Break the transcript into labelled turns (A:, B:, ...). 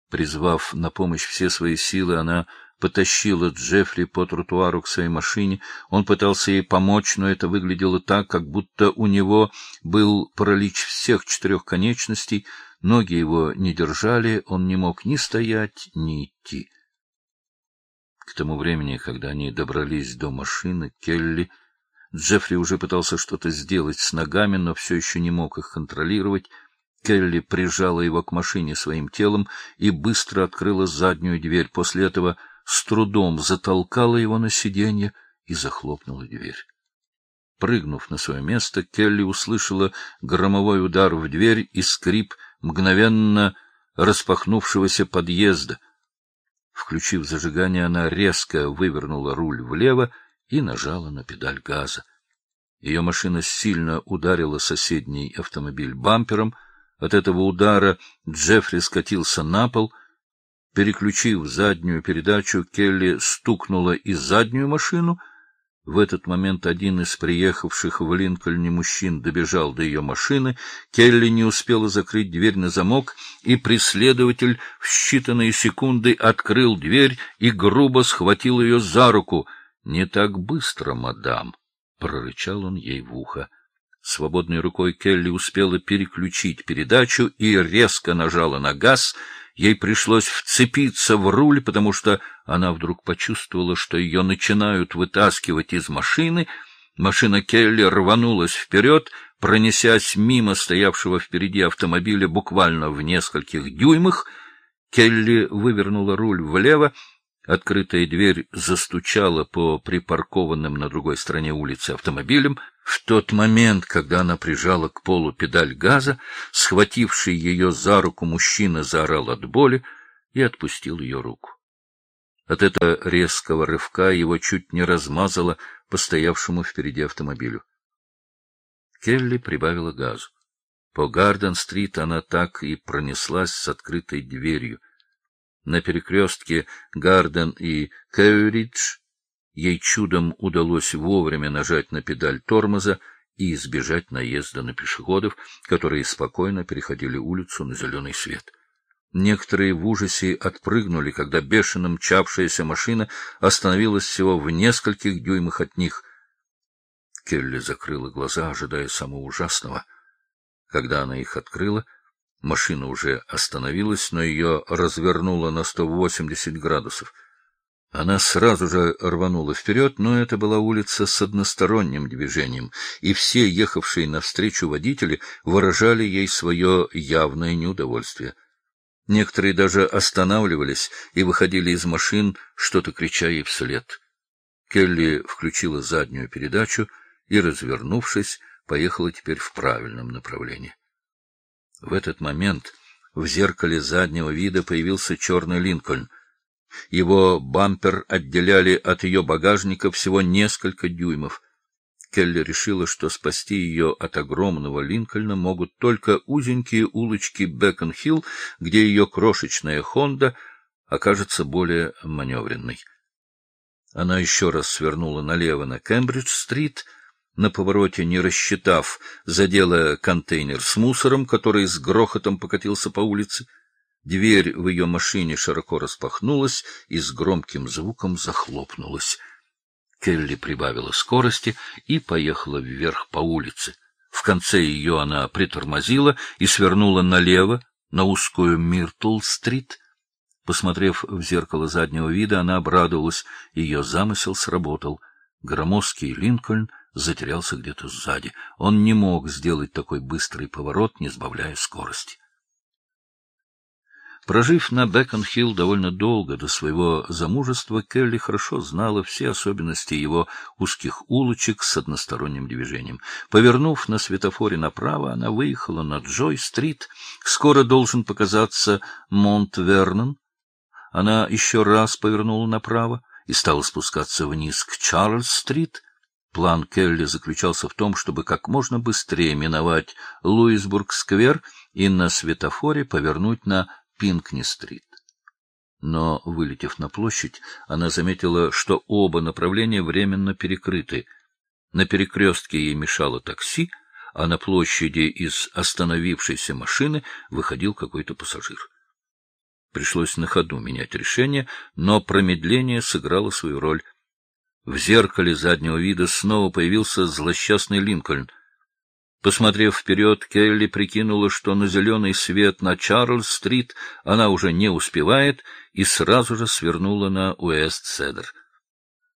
A: Призвав на помощь все свои силы, она потащила Джеффри по тротуару к своей машине. Он пытался ей помочь, но это выглядело так, как будто у него был паралич всех 4 конечностей, ноги его не держали, он не мог ни стоять, ни идти. К тому времени, когда они добрались до машины Келли, Джеффри уже пытался что-то сделать с ногами, но все еще не мог их контролировать. Келли прижала его к машине своим телом и быстро открыла заднюю дверь. После этого с трудом затолкала его на сиденье и захлопнула дверь. Прыгнув на свое место, Келли услышала громовой удар в дверь и скрип мгновенно распахнувшегося подъезда. Включив зажигание, она резко вывернула руль влево и нажала на педаль газа. Ее машина сильно ударила соседний автомобиль бампером. От этого удара Джеффри скатился на пол. Переключив заднюю передачу, Келли стукнула и заднюю машину. В этот момент один из приехавших в Линкольне мужчин добежал до ее машины. Келли не успела закрыть дверь на замок, и преследователь в считанные секунды открыл дверь и грубо схватил ее за руку. — Не так быстро, мадам! — прорычал он ей в ухо. Свободной рукой Келли успела переключить передачу и резко нажала на газ. Ей пришлось вцепиться в руль, потому что она вдруг почувствовала, что ее начинают вытаскивать из машины. Машина Келли рванулась вперед, пронесясь мимо стоявшего впереди автомобиля буквально в нескольких дюймах. Келли вывернула руль влево. Открытая дверь застучала по припаркованным на другой стороне улицы автомобилям. В тот момент, когда она прижала к полу педаль газа, схвативший ее за руку мужчина заорал от боли и отпустил ее руку. От этого резкого рывка его чуть не размазало по стоявшему впереди автомобилю. Келли прибавила газу. По Гарден-стрит она так и пронеслась с открытой дверью. На перекрестке Гарден и Кэуридж ей чудом удалось вовремя нажать на педаль тормоза и избежать наезда на пешеходов, которые спокойно переходили улицу на зеленый свет. Некоторые в ужасе отпрыгнули, когда бешено мчавшаяся машина остановилась всего в нескольких дюймах от них. Келли закрыла глаза, ожидая самого ужасного. Когда она их открыла, машина уже остановилась, но ее развернуло на 180 градусов. Она сразу же рванула вперед, но это была улица с односторонним движением, и все ехавшие навстречу водители выражали ей свое явное неудовольствие. Некоторые даже останавливались и выходили из машин, что-то крича ей вслед. Келли включила заднюю передачу и, развернувшись, поехала теперь в правильном направлении. В этот момент в зеркале заднего вида появился черный Линкольн. Его бампер отделяли от ее багажника всего несколько дюймов. Келли решила, что спасти ее от огромного Линкольна могут только узенькие улочки Бекон-Хилл, где ее крошечная «Хонда» окажется более маневренной. Она еще раз свернула налево на Кембридж-стрит, на повороте, не рассчитав, задела контейнер с мусором, который с грохотом покатился по улице. Дверь в ее машине широко распахнулась и с громким звуком захлопнулась. Келли прибавила скорости и поехала вверх по улице. В конце ее она притормозила и свернула налево, на узкую Миртл-стрит. Посмотрев в зеркало заднего вида, она обрадовалась. Ее замысел сработал. Громоздкий Линкольн затерялся где-то сзади. Он не мог сделать такой быстрый поворот, не сбавляя скорости. Прожив на Бекон-Хилл довольно долго до своего замужества, Келли хорошо знала все особенности его узких улочек с односторонним движением. Повернув на светофоре направо, она выехала на Джой-стрит. Скоро должен показаться Монт-Вернон. Она еще раз повернула направо и стала спускаться вниз к Чарльз-стрит. План Келли заключался в том, чтобы как можно быстрее миновать Луисбург-сквер и на светофоре повернуть на Пинкни-стрит. Но, вылетев на площадь, она заметила, что оба направления временно перекрыты. На перекрестке ей мешало такси, а на площади из остановившейся машины выходил какой-то пассажир. Пришлось на ходу менять решение, но промедление сыграло свою роль. В зеркале заднего вида снова появился злосчастный Линкольн. Посмотрев вперед, Келли прикинула, что на зеленый свет на Чарльз-стрит она уже не успевает, и сразу же свернула на Уэст-Седер.